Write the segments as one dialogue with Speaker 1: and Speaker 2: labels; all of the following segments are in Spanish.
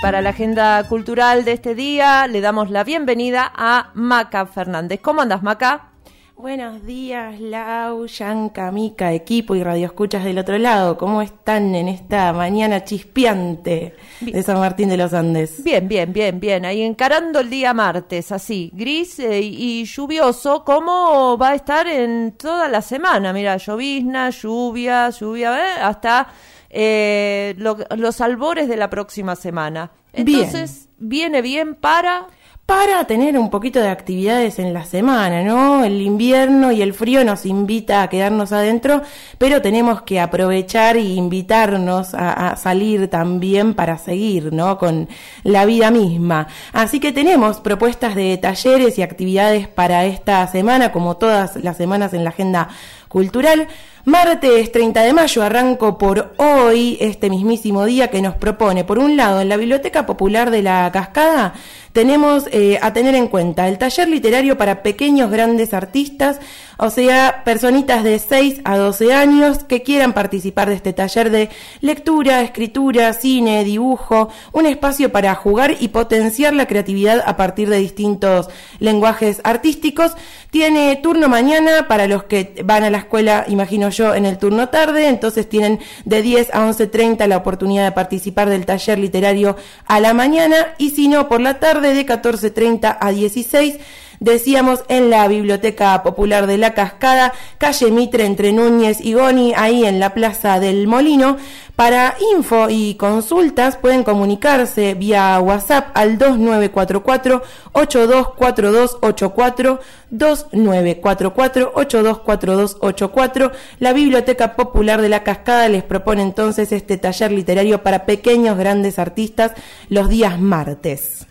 Speaker 1: para la agenda cultural de este día le damos la bienvenida a Maca Fernández. ¿Cómo andas, Maca?
Speaker 2: Buenos días, Lau, Yanka, Mica, equipo y radioescuchas del otro lado. ¿Cómo están en esta mañana chispeante de San Martín de los Andes?
Speaker 1: Bien. Ahí encarando el día martes, así, gris y lluvioso, ¿cómo va a estar en toda la semana? Mira, llovizna, lluvia, hasta los albores de la próxima semana. Entonces, viene bien para
Speaker 2: tener un poquito de actividades en la semana, ¿no? El invierno y el frío nos invita a quedarnos adentro, pero tenemos que aprovechar e invitarnos a salir también para seguir, ¿no? Con la vida misma. Así que tenemos propuestas de talleres y actividades para esta semana, como todas las semanas en la agenda cultural. Martes 30 de mayo, arranco por hoy, este mismísimo día que nos propone, por un lado, en la Biblioteca Popular de la Cascada, tenemos a tener en cuenta el taller literario para pequeños grandes artistas, o sea, personitas de 6 a 12 años que quieran participar de este taller de lectura, escritura, cine, dibujo, un espacio para jugar y potenciar la creatividad a partir de distintos lenguajes artísticos. Tiene turno mañana para los que van a la escuela, imagino yo, en el turno tarde, entonces tienen de 10 a 11:30 la oportunidad de participar del taller literario a la mañana, y si no, por la tarde de 14:30 a 16, decíamos, en la Biblioteca Popular de la Cascada, calle Mitre entre Núñez y Goni, ahí en la Plaza del Molino. Para info y consultas pueden comunicarse vía WhatsApp al 2944-824284, 2944-824284. La Biblioteca Popular de la Cascada les propone entonces este taller literario para pequeños grandes artistas los días martes.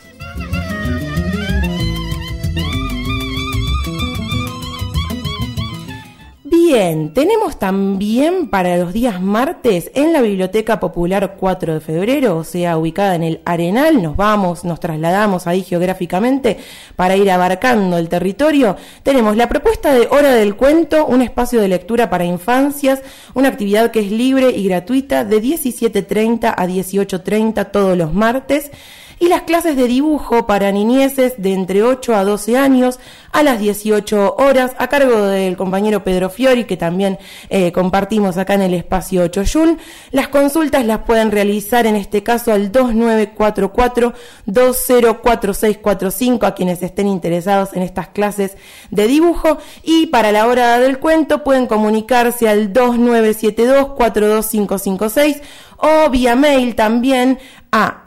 Speaker 2: Bien, tenemos también para los días martes en la Biblioteca Popular 4 de febrero, o sea, ubicada en el Arenal, nos trasladamos ahí geográficamente para ir abarcando el territorio. Tenemos la propuesta de Hora del Cuento, un espacio de lectura para infancias, una actividad que es libre y gratuita de 17:30 a 18:30 todos los martes. Y las clases de dibujo para niñeces de entre 8 a 12 años a las 18 horas, a cargo del compañero Pedro Fiori, que también compartimos acá en el espacio Choyún. Las consultas las pueden realizar en este caso al 2944-204645 a quienes estén interesados en estas clases de dibujo. Y para la Hora del Cuento pueden comunicarse al 2972-42556 o vía mail también a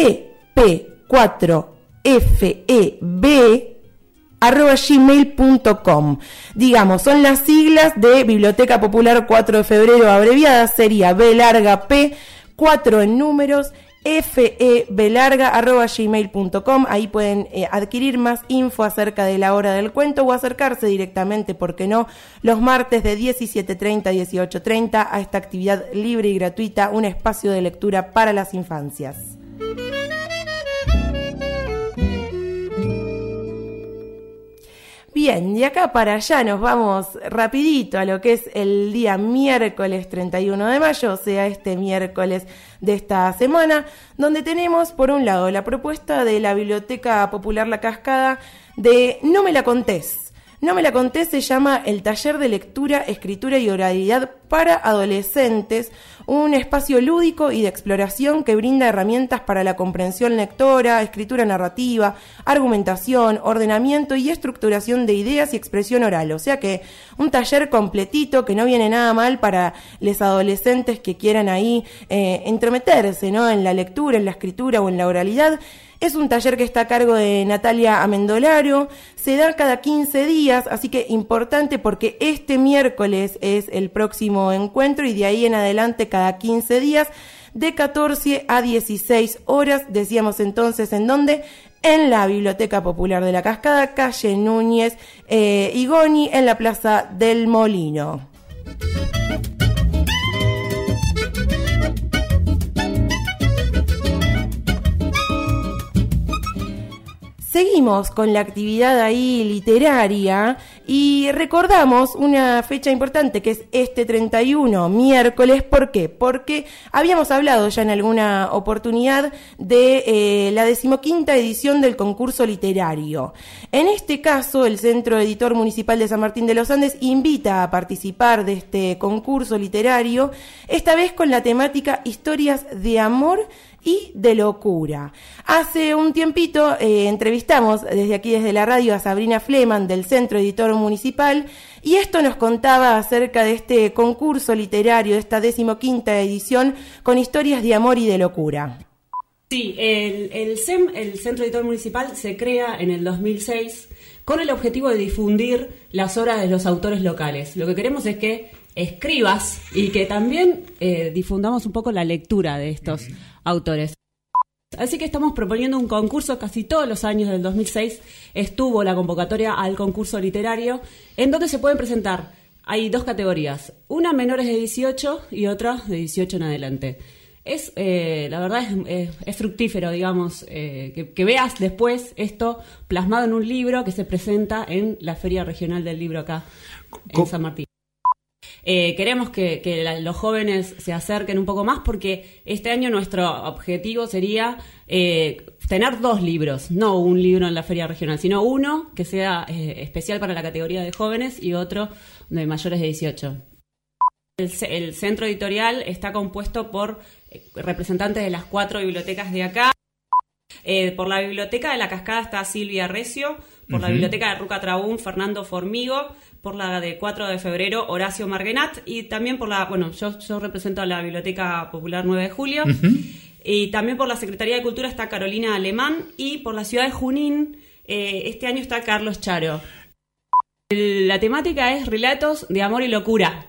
Speaker 2: bp4feb@gmail.com. Digamos, son las siglas de Biblioteca Popular 4 de febrero, abreviadas, sería B larga P, 4 en números, feb@gmail.com. Ahí pueden adquirir más info acerca de la Hora del Cuento o acercarse directamente, porque no, los martes de 17:30 a 18:30 a esta actividad libre y gratuita, un espacio de lectura para las infancias. Bien, de acá para allá nos vamos rapidito a lo que es el día miércoles 31 de mayo, o sea, este miércoles de esta semana, donde tenemos, por un lado, la propuesta de la Biblioteca Popular La Cascada de No me la contés. No me la contés se llama el taller de lectura, escritura y oralidad para adolescentes, un espacio lúdico y de exploración que brinda herramientas para la comprensión lectora, escritura narrativa, argumentación, ordenamiento y estructuración de ideas y expresión oral. O sea que un taller completito que no viene nada mal para los adolescentes que quieran ahí entrometerse, ¿no?, en la lectura, en la escritura o en la oralidad. Es un taller que está a cargo de Natalia Amendolaro, se da cada 15 días, así que importante porque este miércoles es el próximo encuentro y de ahí en adelante cada 15 días de 14 a 16 horas, decíamos entonces, ¿en dónde? En la Biblioteca Popular de la Cascada, calle Núñez y Goni, en la Plaza del Molino. Seguimos con la actividad ahí literaria Y recordamos una fecha importante que es este 31, miércoles. ¿Por qué? Porque habíamos hablado ya en alguna oportunidad de la 15ª edición del concurso literario. En este caso, el Centro Editor Municipal de San Martín de los Andes invita a participar de este concurso literario, esta vez con la temática Historias de Amor y de Locura. Hace un tiempito entrevistamos desde aquí, desde la radio, a Sabrina Fleman del Centro Editor Municipal, y esto nos contaba acerca de este concurso literario, de esta 15ª edición, con historias de amor y de locura.
Speaker 3: Sí, el CEM, el Centro Editor Municipal, se crea en el 2006 con el objetivo de difundir las obras de los autores locales. Lo que queremos es que escribas y que también difundamos un poco la lectura de estos autores. Así que estamos proponiendo un concurso. Casi todos los años del 2006 estuvo la convocatoria al concurso literario, en donde se pueden presentar, hay 2 categorías, una menores de 18 y otra de 18 en adelante. La verdad es fructífero, digamos, que veas después esto plasmado en un libro que se presenta en la Feria Regional del Libro acá en San Martín. Queremos que los jóvenes se acerquen un poco más, porque este año nuestro objetivo sería tener 2 libros, no un libro en la Feria Regional, sino uno que sea especial para la categoría de jóvenes y otro de mayores de 18. El centro editorial está compuesto por representantes de las 4 bibliotecas de acá. Por la Biblioteca de la Cascada está Silvia Recio, por la Biblioteca de Ruca Trabún, Fernando Formigo, por la de 4 de febrero, Horacio Marguenat, y también por yo represento a la Biblioteca Popular 9 de Julio, y también por la Secretaría de Cultura está Carolina Alemán, y por la ciudad de Junín, este año está Carlos Charo. La temática es relatos de amor y locura.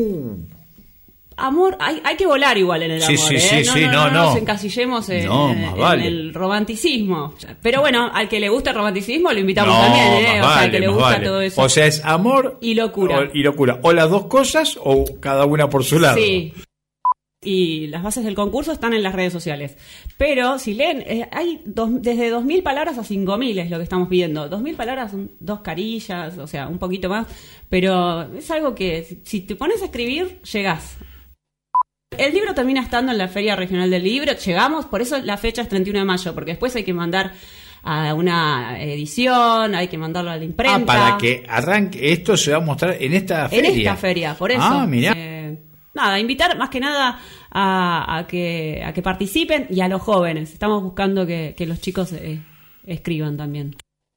Speaker 3: Amor, hay que volar igual en el amor, no nos encasillemos en el romanticismo. Pero bueno, al que le gusta el romanticismo lo invitamos también, al que le gusta todo eso.
Speaker 4: O sea, es amor
Speaker 3: y locura.
Speaker 4: O las 2 cosas, o cada una por su lado.
Speaker 3: Sí. Y las bases del concurso están en las redes sociales. Pero si leen, hay desde 2.000 palabras a 5.000 es lo que estamos pidiendo. 2.000 palabras son 2 carillas, o sea, un poquito más. Pero es algo que si te pones a escribir, llegás. El libro termina estando en la Feria Regional del Libro. Llegamos, por eso la fecha es 31 de mayo, porque después hay que mandar a una edición, hay que mandarlo a la imprenta.
Speaker 4: Para que arranque, esto se va a mostrar en esta feria.
Speaker 3: En esta feria, por eso.
Speaker 4: Mirá.
Speaker 3: Invitar más que nada a que participen, y a los jóvenes. Estamos buscando que los chicos escriban también.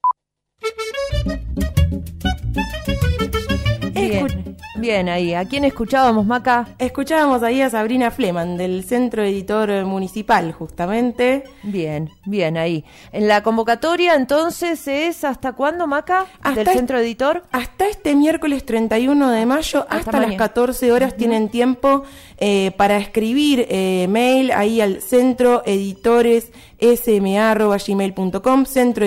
Speaker 1: Bien ahí. ¿A quién escuchábamos, Maca?
Speaker 2: Escuchábamos ahí a Sabrina Fleman del Centro Editor Municipal, justamente.
Speaker 1: Bien ahí. En la convocatoria, entonces, ¿es hasta cuándo, Maca? ¿Del Centro Editor?
Speaker 2: Hasta este miércoles 31 de mayo, hasta las 14 horas tienen tiempo para escribir mail ahí al centroeditoresma@gmail.com,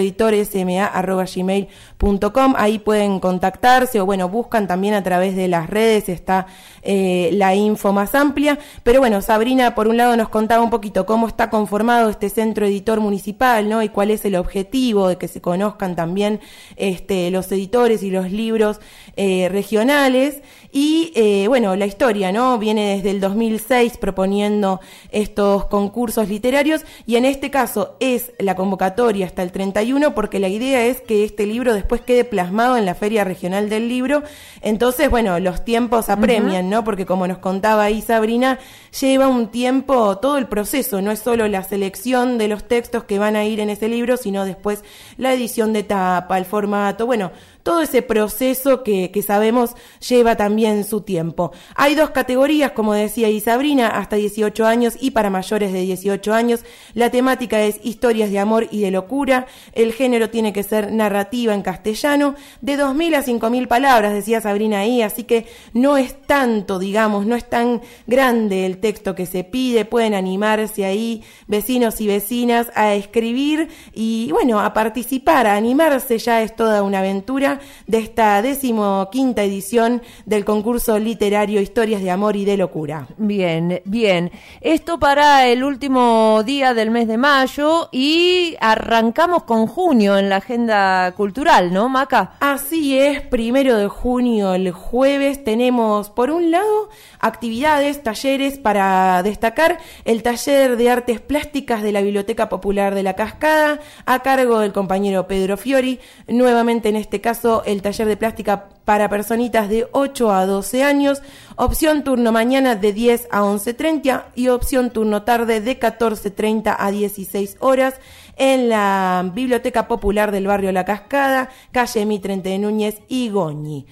Speaker 2: centroeditoresma@gmail.com. Ahí pueden contactarse o buscan también a través de las redes, está la info más amplia. Pero Sabrina por un lado nos contaba un poquito cómo está conformado este Centro Editor Municipal, ¿no? Y cuál es el objetivo de que se conozcan también los editores y los libros regionales. Y la historia, ¿no? Viene desde el 2006 proponiendo estos concursos literarios, y en este caso es la convocatoria hasta el 31, porque la idea es que este libro después quede plasmado en la Feria Regional del Libro. Entonces, los tiempos apremian, ¿no? Porque como nos contaba ahí Sabrina, lleva un tiempo todo el proceso, no es solo la selección de los textos que van a ir en ese libro, sino después la edición de tapa, el formato, todo ese proceso que sabemos lleva también su tiempo. Hay 2 categorías, como decía ahí Sabrina, hasta 18 años y para mayores de 18 años. La temática es historias de amor y de locura. El género tiene que ser narrativa en castellano, de 2.000 a 5.000 palabras, decía Sabrina ahí, así que no es tanto, no es tan grande el texto que se pide. Pueden animarse ahí, vecinos y vecinas, a escribir y, a participar, a animarse, ya es toda una aventura. lectura de esta 15ª edición del concurso literario Historias de Amor y de Locura.
Speaker 1: Bien, bien. Esto para el último día del mes de mayo y arrancamos con junio en la agenda cultural, ¿no, Maca?
Speaker 2: Así es, 1 de junio, el jueves, tenemos por un lado actividades, talleres para destacar el taller de artes plásticas de la Biblioteca Popular de La Cascada a cargo del compañero Pedro Fiori, nuevamente en este caso el taller de plástica para personitas de 8 a 12 años, opción turno mañana de 10 a 11:30 y opción turno tarde de 14:30 a 16 horas en la Biblioteca Popular del barrio La Cascada, calle Mitrente de Núñez y Goñi.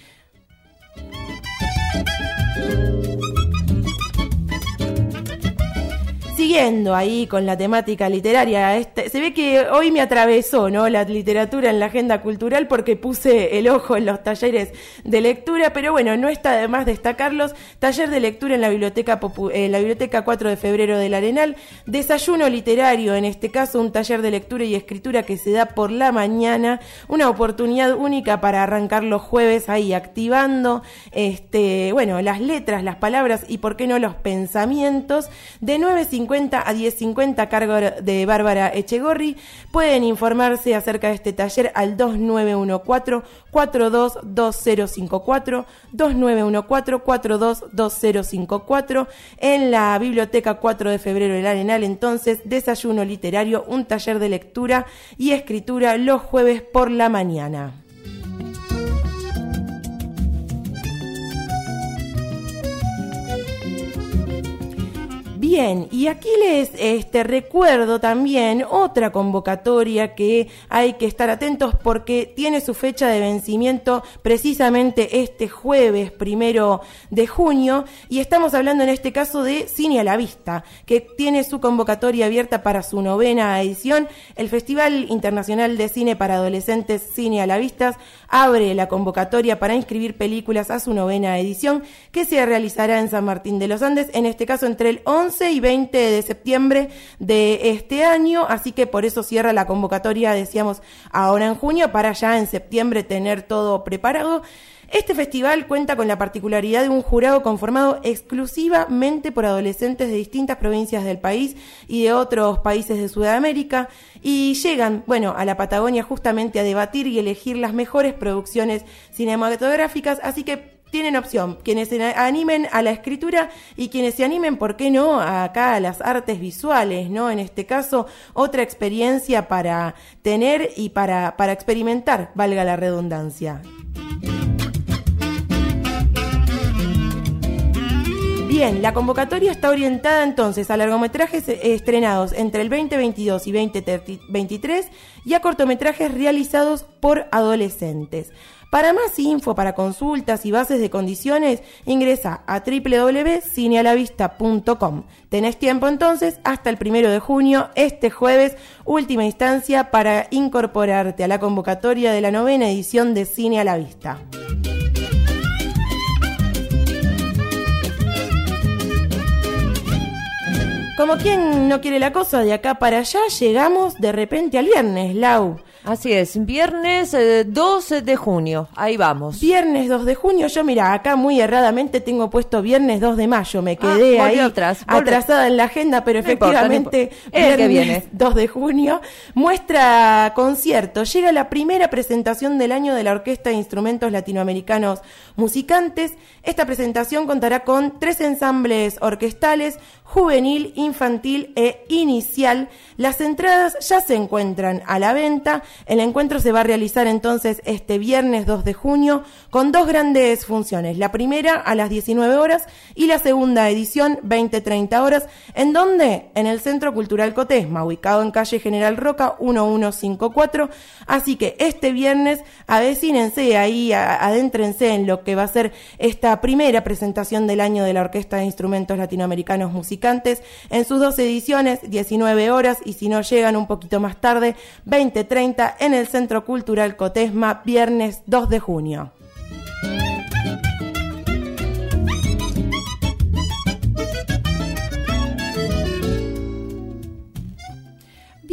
Speaker 2: Siguiendo ahí con la temática literaria, se ve que hoy me atravesó, ¿no?, la literatura en la agenda cultural porque puse el ojo en los talleres de lectura, pero bueno, no está de más destacarlos. Taller de lectura en la Biblioteca 4 de Febrero del Arenal, desayuno literario, en este caso un taller de lectura y escritura que se da por la mañana, una oportunidad única para arrancar los jueves ahí activando las letras, las palabras y por qué no los pensamientos, de 9:50 a 10:50 a cargo de Bárbara Echegorri. Pueden informarse acerca de este taller al 2914-422054, 2914-422054, en la Biblioteca 4 de Febrero del Arenal. Entonces, desayuno literario, un taller de lectura y escritura los jueves por la mañana. Bien, y aquí les recuerdo también otra convocatoria que hay que estar atentos porque tiene su fecha de vencimiento precisamente este jueves 1 de junio y estamos hablando en este caso de Cine a la Vista, que tiene su convocatoria abierta para su 9ª edición. El Festival Internacional de Cine para Adolescentes Cine a la Vista abre la convocatoria para inscribir películas a su 9ª edición que se realizará en San Martín de los Andes, en este caso entre el 11 y 20 de septiembre de este año, así que por eso cierra la convocatoria, decíamos, ahora en junio, para ya en septiembre tener todo preparado. Este festival cuenta con la particularidad de un jurado conformado exclusivamente por adolescentes de distintas provincias del país y de otros países de Sudamérica y llegan, a la Patagonia justamente a debatir y elegir las mejores producciones cinematográficas, así que tienen opción quienes se animen a la escritura y quienes se animen, ¿por qué no?, acá a las artes visuales, ¿no? En este caso, otra experiencia para tener y para experimentar, valga la redundancia. Bien, la convocatoria está orientada entonces a largometrajes estrenados entre el 2022 y 2023 y a cortometrajes realizados por adolescentes. Para más info, para consultas y bases de condiciones, ingresa a www.cinealavista.com. Tenés tiempo entonces hasta el 1 de junio, este jueves, última instancia para incorporarte a la convocatoria de la 9ª edición de Cine a la Vista. Como quien no quiere la cosa, de acá para allá llegamos de repente al viernes, Lau.
Speaker 1: Así es, viernes 2 de junio, ahí vamos.
Speaker 2: Viernes 2 de junio, yo mira, acá muy erradamente tengo puesto viernes 2 de mayo, me quedé ahí atrasada en la agenda, pero efectivamente viernes 2 de junio, muestra concierto, llega la primera presentación del año de la Orquesta de Instrumentos Latinoamericanos Musicantes. Esta presentación contará con 3 ensambles orquestales, juvenil, infantil e inicial. Las entradas ya se encuentran a la venta. El encuentro se va a realizar entonces este viernes 2 de junio con 2 grandes funciones. La primera a las 19 horas y la segunda edición 20-30 horas. ¿En dónde? En el Centro Cultural Cotesma, ubicado en calle General Roca 1154. Así que este viernes avecínense ahí, adéntrense en lo que va a ser esta primera presentación del año de la Orquesta de Instrumentos Latinoamericanos Musicantes en sus 2 ediciones, 19 horas y si no llegan un poquito más tarde, 20-30 en el Centro Cultural Cotesma, viernes 2 de junio.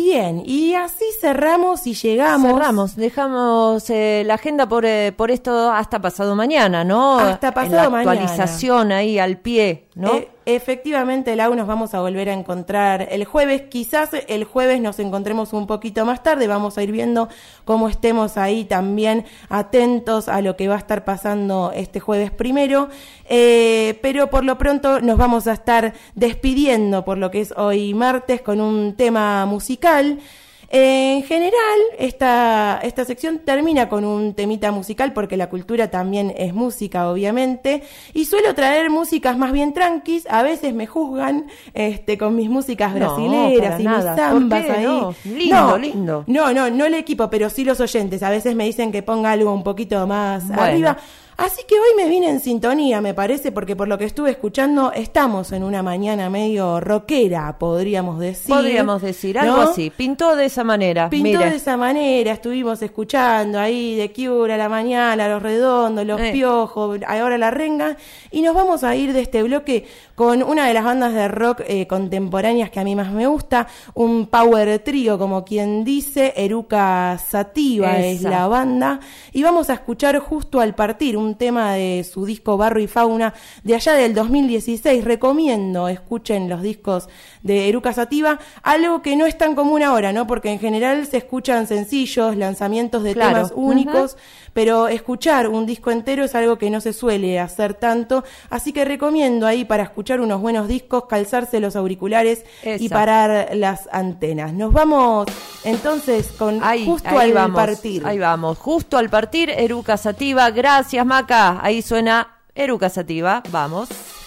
Speaker 2: Bien, y así cerramos y llegamos.
Speaker 1: Dejamos la agenda por esto hasta pasado mañana, ¿no?
Speaker 2: Hasta pasado
Speaker 1: en la
Speaker 2: mañana.
Speaker 1: Actualización ahí al pie, ¿no?
Speaker 2: Efectivamente, Lau, nos vamos a volver a encontrar el jueves. Quizás el jueves nos encontremos un poquito más tarde. Vamos a ir viendo cómo estemos ahí también atentos a lo que va a estar pasando este jueves primero. Pero por lo pronto nos vamos a estar despidiendo por lo que es hoy martes con un tema musical. En general, esta sección termina con un temita musical porque la cultura también es música, obviamente, y suelo traer músicas más bien tranquis. A veces me juzgan con mis músicas brasileras y mis zambas ahí.
Speaker 1: No, lindo.
Speaker 2: No el equipo, pero sí los oyentes. A veces me dicen que ponga algo un poquito más arriba. Así que hoy me vine en sintonía, me parece, porque por lo que estuve escuchando, estamos en una mañana medio rockera, podríamos decir.
Speaker 1: Algo así. Pintó de esa manera.
Speaker 2: De esa manera, estuvimos escuchando ahí de Cure a la mañana, Los Redondos, Los Piojos, ahora La Renga, y nos vamos a ir de este bloque con una de las bandas de rock contemporáneas que a mí más me gusta, un power trío, como quien dice, Eruca Sativa es la banda, y vamos a escuchar Justo al Partir, un tema de su disco Barro y Fauna de allá del 2016. Recomiendo, escuchen los discos de Eruca Sativa, algo que no es tan común ahora, ¿no? Porque en general se escuchan sencillos, lanzamientos de temas únicos, pero escuchar un disco entero es algo que no se suele hacer tanto, así que recomiendo ahí para escuchar unos buenos discos, calzarse los auriculares y parar las antenas. Nos vamos entonces con Justo al Partir.
Speaker 1: Ahí vamos, Justo al Partir, Eruca Sativa. Gracias, Maca. Ahí suena Eruca Sativa. Vamos.